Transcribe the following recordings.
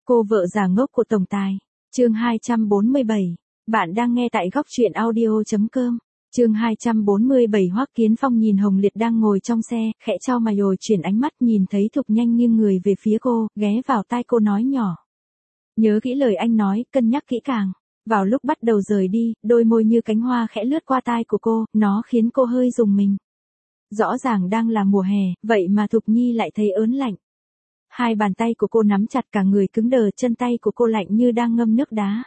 Cô vợ già ngốc của tổng tài. Chương 247. Bạn đang nghe tại góc truyện audio.com. Chương 247. Hoắc Kiến Phong nhìn Hồng Liệt đang ngồi trong xe, khẽ chau mày rồi chuyển ánh mắt nhìn thấy Thục nhanh nghiêng người về phía cô, ghé vào tai cô nói nhỏ. Nhớ kỹ lời anh nói, cân nhắc kỹ càng. Vào lúc bắt đầu rời đi, đôi môi như cánh hoa khẽ lướt qua tai của cô, nó khiến cô hơi rùng mình. Rõ ràng đang là mùa hè, vậy mà Thục Nhi lại thấy ớn lạnh. Hai bàn tay của cô nắm chặt, cả người cứng đờ, chân tay của cô lạnh như đang ngâm nước đá.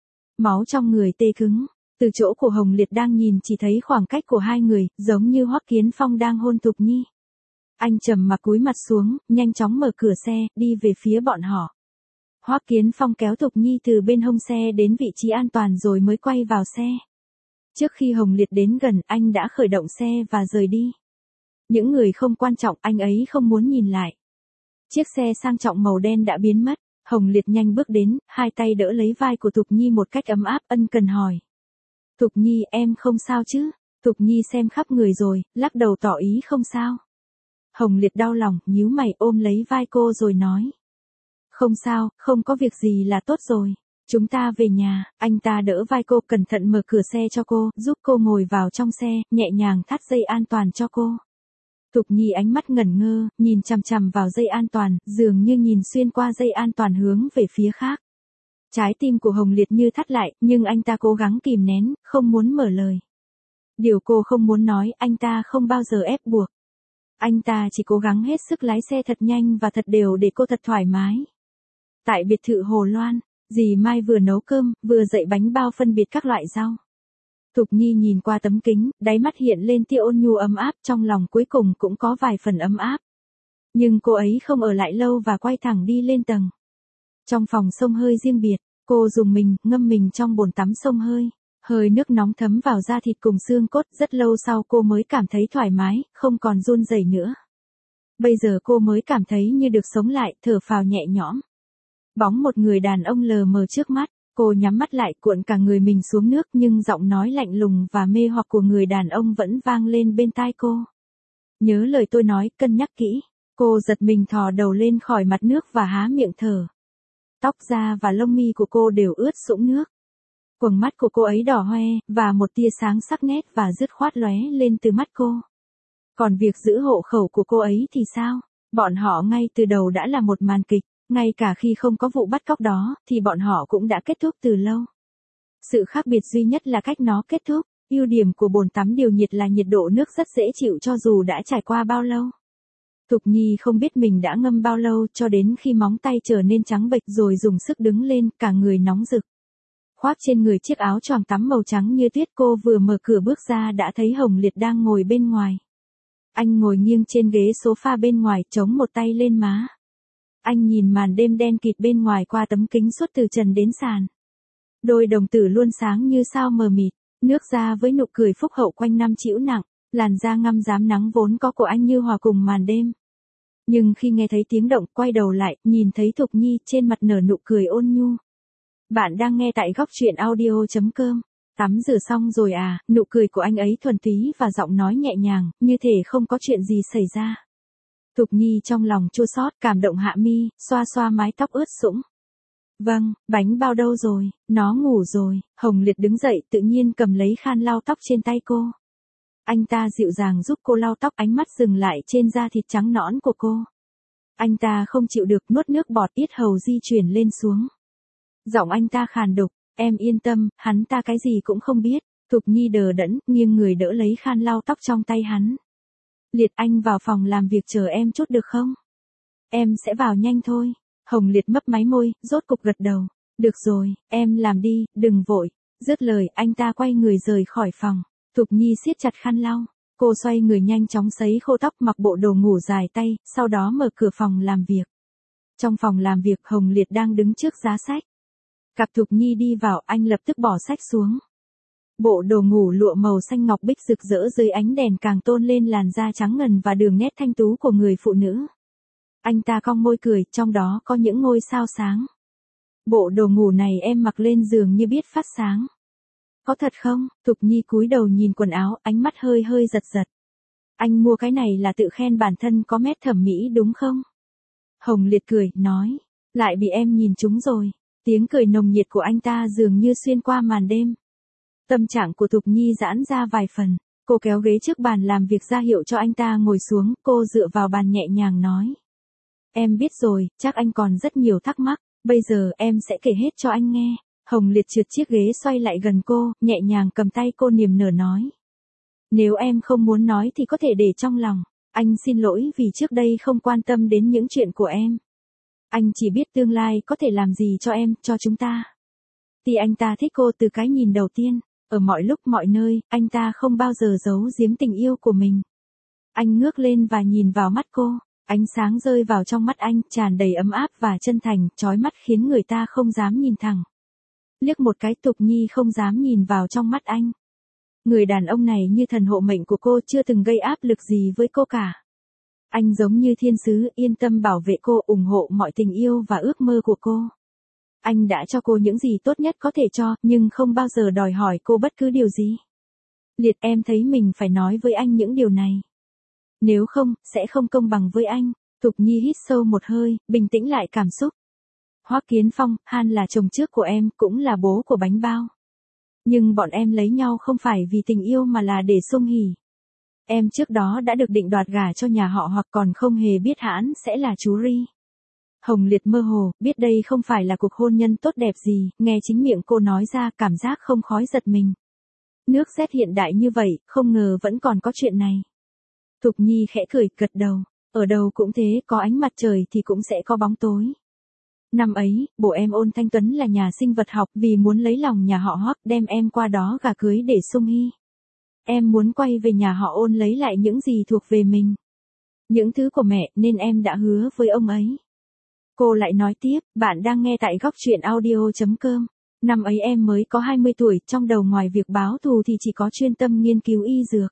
Máu trong người tê cứng. Từ chỗ của Hồng Liệt đang nhìn chỉ thấy khoảng cách của hai người, giống như Hoắc Kiến Phong đang hôn Thục Nhi. Anh trầm mặc cúi mặt xuống, nhanh chóng mở cửa xe, đi về phía bọn họ. Hoắc Kiến Phong kéo Thục Nhi từ bên hông xe đến vị trí an toàn rồi mới quay vào xe. Trước khi Hồng Liệt đến gần, anh đã khởi động xe và rời đi. Những người không quan trọng anh ấy không muốn nhìn lại. Chiếc xe sang trọng màu đen đã biến mất, Hồng Liệt nhanh bước đến, hai tay đỡ lấy vai của Thục Nhi một cách ấm áp, ân cần hỏi. Thục Nhi, em không sao chứ? Thục Nhi xem khắp người rồi, lắc đầu tỏ ý không sao. Hồng Liệt đau lòng, nhíu mày ôm lấy vai cô rồi nói. Không sao, không có việc gì là tốt rồi. Chúng ta về nhà. Anh ta đỡ vai cô, cẩn thận mở cửa xe cho cô, giúp cô ngồi vào trong xe, nhẹ nhàng thắt dây an toàn cho cô. Thục Nhi ánh mắt ngẩn ngơ, nhìn chằm chằm vào dây an toàn, dường như nhìn xuyên qua dây an toàn hướng về phía khác. Trái tim của Hồng Liệt như thắt lại, nhưng anh ta cố gắng kìm nén, không muốn mở lời. Điều cô không muốn nói, anh ta không bao giờ ép buộc. Anh ta chỉ cố gắng hết sức lái xe thật nhanh và thật đều để cô thật thoải mái. Tại biệt thự Hồ Loan, dì Mai vừa nấu cơm, vừa dậy bánh bao phân biệt các loại rau. Thục Nhi nhìn qua tấm kính, đáy mắt hiện lên tia ôn nhu ấm áp, trong lòng cuối cùng cũng có vài phần ấm áp. Nhưng cô ấy không ở lại lâu và quay thẳng đi lên tầng. Trong phòng xông hơi riêng biệt, cô dùng mình, ngâm mình trong bồn tắm xông hơi. Hơi nước nóng thấm vào da thịt cùng xương cốt, rất lâu sau cô mới cảm thấy thoải mái, không còn run rẩy nữa. Bây giờ cô mới cảm thấy như được sống lại, thở phào nhẹ nhõm. Bóng một người đàn ông lờ mờ trước mắt, cô nhắm mắt lại cuộn cả người mình xuống nước, nhưng giọng nói lạnh lùng và mê hoặc của người đàn ông vẫn vang lên bên tai cô. Nhớ lời tôi nói, cân nhắc kỹ. Cô giật mình thò đầu lên khỏi mặt nước và há miệng thở. Tóc da và lông mi của cô đều ướt sũng nước. Quầng mắt của cô ấy đỏ hoe, và một tia sáng sắc nét và dứt khoát lóe lên từ mắt cô. Còn việc giữ hộ khẩu của cô ấy thì sao? Bọn họ ngay từ đầu đã là một màn kịch. Ngay cả khi không có vụ bắt cóc đó, thì bọn họ cũng đã kết thúc từ lâu. Sự khác biệt duy nhất là cách nó kết thúc. Ưu điểm của bồn tắm điều nhiệt là nhiệt độ nước rất dễ chịu cho dù đã trải qua bao lâu. Thục Nhi không biết mình đã ngâm bao lâu cho đến khi móng tay trở nên trắng bệch rồi dùng sức đứng lên, cả người nóng rực. Khoác trên người chiếc áo choàng tắm màu trắng như tuyết, cô vừa mở cửa bước ra đã thấy Hồng Liệt đang ngồi bên ngoài. Anh ngồi nghiêng trên ghế sofa bên ngoài, chống một tay lên má. Anh nhìn màn đêm đen kịt bên ngoài qua tấm kính suốt từ trần đến sàn. Đôi đồng tử luôn sáng như sao mờ mịt, nước da với nụ cười phúc hậu quanh năm trĩu nặng, làn da ngăm rám nắng vốn có của anh như hòa cùng màn đêm. Nhưng khi nghe thấy tiếng động, quay đầu lại, nhìn thấy Thục Nhi trên mặt nở nụ cười ôn nhu. Bạn đang nghe tại góc truyện audio.com. Tắm rửa xong rồi à? Nụ cười của anh ấy thuần túy và giọng nói nhẹ nhàng, như thể không có chuyện gì xảy ra. Thục Nhi trong lòng chua xót, cảm động hạ mi, xoa xoa mái tóc ướt sũng. Vâng, bánh bao đâu rồi? Nó ngủ rồi. Hồng Liệt đứng dậy tự nhiên cầm lấy khăn lau tóc trên tay cô. Anh ta dịu dàng giúp cô lau tóc, ánh mắt dừng lại trên da thịt trắng nõn của cô. Anh ta không chịu được, nuốt nước bọt, yết hầu di chuyển lên xuống. Giọng anh ta khàn đục, em yên tâm, hắn ta cái gì cũng không biết. Thục Nhi đờ đẫn, nghiêng người đỡ lấy khăn lau tóc trong tay hắn. Liệt, anh vào phòng làm việc chờ em chút được không? Em sẽ vào nhanh thôi. Hồng Liệt mấp máy môi, rốt cục gật đầu. Được rồi, em làm đi, đừng vội. Dứt lời, anh ta quay người rời khỏi phòng. Thục Nhi siết chặt khăn lau. Cô xoay người nhanh chóng sấy khô tóc, mặc bộ đồ ngủ dài tay, sau đó mở cửa phòng làm việc. Trong phòng làm việc, Hồng Liệt đang đứng trước giá sách. Gặp Thục Nhi đi vào, anh lập tức bỏ sách xuống. Bộ đồ ngủ lụa màu xanh ngọc bích rực rỡ dưới ánh đèn càng tôn lên làn da trắng ngần và đường nét thanh tú của người phụ nữ. Anh ta cong môi cười, trong đó có những ngôi sao sáng. Bộ đồ ngủ này em mặc lên giường như biết phát sáng. Có thật không? Thục Nhi cúi đầu nhìn quần áo, ánh mắt hơi hơi giật giật. Anh mua cái này là tự khen bản thân có mét thẩm mỹ đúng không? Hồng Liệt cười, nói. Lại bị em nhìn trúng rồi. Tiếng cười nồng nhiệt của anh ta dường như xuyên qua màn đêm. Tâm trạng của Thục Nhi giãn ra vài phần. Cô kéo ghế trước bàn làm việc ra hiệu cho anh ta ngồi xuống, cô dựa vào bàn nhẹ nhàng nói. Em biết rồi, chắc anh còn rất nhiều thắc mắc, bây giờ em sẽ kể hết cho anh nghe. Hồng Liệt trượt chiếc ghế xoay lại gần cô, nhẹ nhàng cầm tay cô niềm nở nói. Nếu em không muốn nói thì có thể để trong lòng. Anh xin lỗi vì trước đây không quan tâm đến những chuyện của em. Anh chỉ biết tương lai có thể làm gì cho em, cho chúng ta. Thì anh ta thích cô từ cái nhìn đầu tiên. Ở mọi lúc mọi nơi, anh ta không bao giờ giấu giếm tình yêu của mình. Anh ngước lên và nhìn vào mắt cô. Ánh sáng rơi vào trong mắt anh, tràn đầy ấm áp và chân thành, chói mắt khiến người ta không dám nhìn thẳng. Liếc một cái, Thục Nhi không dám nhìn vào trong mắt anh. Người đàn ông này như thần hộ mệnh của cô, chưa từng gây áp lực gì với cô cả. Anh giống như thiên sứ, yên tâm bảo vệ cô, ủng hộ mọi tình yêu và ước mơ của cô. Anh đã cho cô những gì tốt nhất có thể cho, nhưng không bao giờ đòi hỏi cô bất cứ điều gì. Liệt, em thấy mình phải nói với anh những điều này. Nếu không, sẽ không công bằng với anh. Thục Nhi hít sâu một hơi, bình tĩnh lại cảm xúc. Hoắc Kiến Phong, Han là chồng trước của em, cũng là bố của bánh bao. Nhưng bọn em lấy nhau không phải vì tình yêu mà là để sung hỉ. Em trước đó đã được định đoạt gả cho nhà họ hoặc còn không hề biết Hãn sẽ là chú Ri. Hồng Liệt mơ hồ, biết đây không phải là cuộc hôn nhân tốt đẹp gì, nghe chính miệng cô nói ra cảm giác không khói giật mình. Nước sét hiện đại như vậy, không ngờ vẫn còn có chuyện này. Thục Nhi khẽ cười, gật đầu. Ở đâu cũng thế, có ánh mặt trời thì cũng sẽ có bóng tối. Năm ấy, bố em Ôn Thanh Tuấn là nhà sinh vật học, vì muốn lấy lòng nhà họ Hoắc đem em qua đó gả cưới để sung hy. Em muốn quay về nhà họ Ôn lấy lại những gì thuộc về mình. Những thứ của mẹ nên em đã hứa với ông ấy. Cô lại nói tiếp, bạn đang nghe tại góc truyện audio.com. Năm ấy em mới có 20 tuổi, trong đầu ngoài việc báo thù thì chỉ có chuyên tâm nghiên cứu y dược.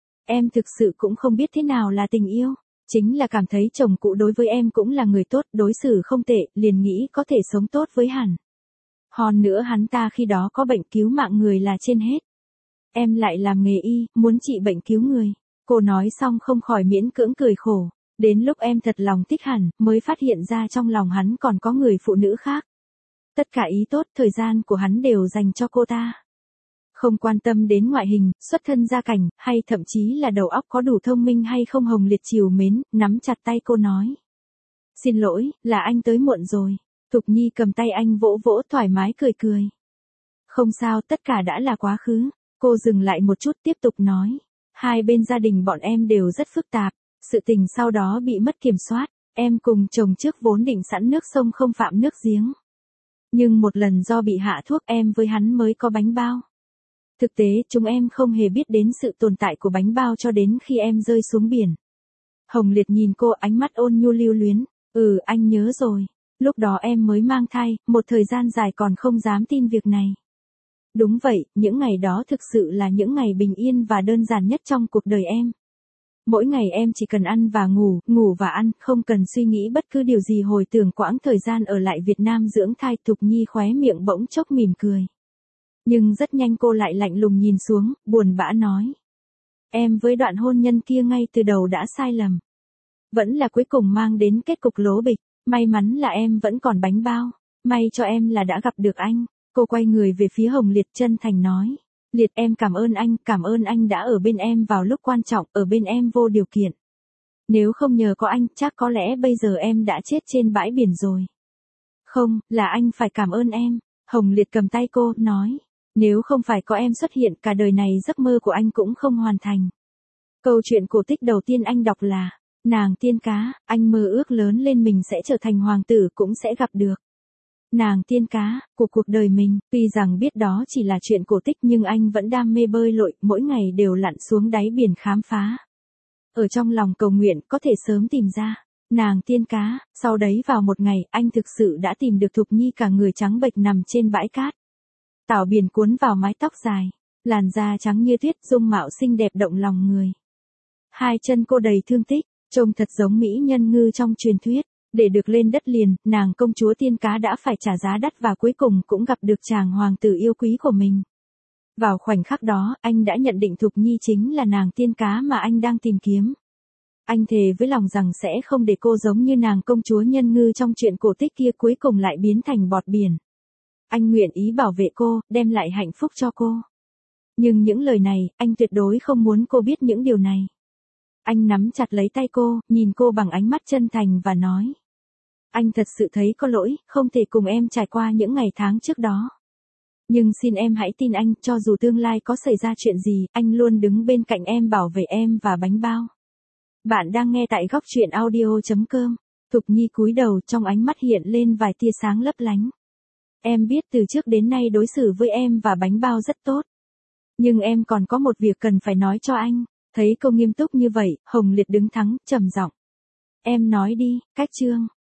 Em thực sự cũng không biết thế nào là tình yêu. Chính là cảm thấy chồng cũ đối với em cũng là người tốt, đối xử không tệ, liền nghĩ có thể sống tốt với hắn. Hơn nữa hắn ta khi đó có bệnh cứu mạng người là trên hết. Em lại làm nghề y, muốn trị bệnh cứu người. Cô nói xong không khỏi miễn cưỡng cười khổ. Đến lúc em thật lòng thích hắn, mới phát hiện ra trong lòng hắn còn có người phụ nữ khác. Tất cả ý tốt, thời gian của hắn đều dành cho cô ta. Không quan tâm đến ngoại hình, xuất thân gia cảnh, hay thậm chí là đầu óc có đủ thông minh hay không. Hồng Liệt trìu mến, nắm chặt tay cô nói. Xin lỗi, là anh tới muộn rồi. Thục Nhi cầm tay anh vỗ vỗ thoải mái cười cười. Không sao, tất cả đã là quá khứ. Cô dừng lại một chút tiếp tục nói. Hai bên gia đình bọn em đều rất phức tạp. Sự tình sau đó bị mất kiểm soát. Em cùng chồng trước vốn định sẵn nước sông không phạm nước giếng. Nhưng một lần do bị hạ thuốc em với hắn mới có bánh bao. Thực tế chúng em không hề biết đến sự tồn tại của bánh bao cho đến khi em rơi xuống biển. Hồng Liệt nhìn cô, ánh mắt ôn nhu lưu luyến. Anh nhớ rồi. Lúc đó em mới mang thai, một thời gian dài còn không dám tin việc này. Đúng vậy, những ngày đó thực sự là những ngày bình yên và đơn giản nhất trong cuộc đời em. Mỗi ngày em chỉ cần ăn và ngủ, ngủ và ăn, không cần suy nghĩ bất cứ điều gì. Hồi tưởng quãng thời gian ở lại Việt Nam dưỡng thai, Thục Nhi khóe miệng bỗng chốc mỉm cười. Nhưng rất nhanh cô lại lạnh lùng nhìn xuống, buồn bã nói. Em với đoạn hôn nhân kia ngay từ đầu đã sai lầm. Vẫn là cuối cùng mang đến kết cục lố bịch. May mắn là em vẫn còn bánh bao. May cho em là đã gặp được anh. Cô quay người về phía Hồng Liệt chân thành nói. Liệt, em cảm ơn anh đã ở bên em vào lúc quan trọng, ở bên em vô điều kiện. Nếu không nhờ có anh, chắc có lẽ bây giờ em đã chết trên bãi biển rồi. Không, là anh phải cảm ơn em. Hồng Liệt cầm tay cô, nói. Nếu không phải có em xuất hiện, cả đời này giấc mơ của anh cũng không hoàn thành. Câu chuyện cổ tích đầu tiên anh đọc là Nàng tiên cá. Anh mơ ước lớn lên mình sẽ trở thành hoàng tử, cũng sẽ gặp được nàng tiên cá của cuộc đời mình. Tuy rằng biết đó chỉ là chuyện cổ tích nhưng anh vẫn đam mê bơi lội, mỗi ngày đều lặn xuống đáy biển khám phá. Ở trong lòng cầu nguyện có thể sớm tìm ra nàng tiên cá. Sau đấy vào một ngày, anh thực sự đã tìm được Thục Nhi cả người trắng bệch nằm trên bãi cát. Tảo biển cuốn vào mái tóc dài, làn da trắng như tuyết, dung mạo xinh đẹp động lòng người. Hai chân cô đầy thương tích, trông thật giống mỹ nhân ngư trong truyền thuyết. Để được lên đất liền, nàng công chúa tiên cá đã phải trả giá đắt và cuối cùng cũng gặp được chàng hoàng tử yêu quý của mình. Vào khoảnh khắc đó, anh đã nhận định Thục Nhi chính là nàng tiên cá mà anh đang tìm kiếm. Anh thề với lòng rằng sẽ không để cô giống như nàng công chúa Nhân Ngư trong truyện cổ tích kia cuối cùng lại biến thành bọt biển. Anh nguyện ý bảo vệ cô, đem lại hạnh phúc cho cô. Nhưng những lời này, anh tuyệt đối không muốn cô biết những điều này. Anh nắm chặt lấy tay cô, nhìn cô bằng ánh mắt chân thành và nói. Anh thật sự thấy có lỗi, không thể cùng em trải qua những ngày tháng trước đó. Nhưng xin em hãy tin anh, cho dù tương lai có xảy ra chuyện gì, anh luôn đứng bên cạnh em bảo vệ em và bánh bao. Bạn đang nghe tại góc truyện audio.com. Thục Nhi cúi đầu, trong ánh mắt hiện lên vài tia sáng lấp lánh. Em biết từ trước đến nay đối xử với em và bánh bao rất tốt. Nhưng em còn có một việc cần phải nói cho anh. Thấy cô nghiêm túc như vậy, Hồng Liệt đứng thẳng, trầm giọng. Em nói đi, Cách Trương.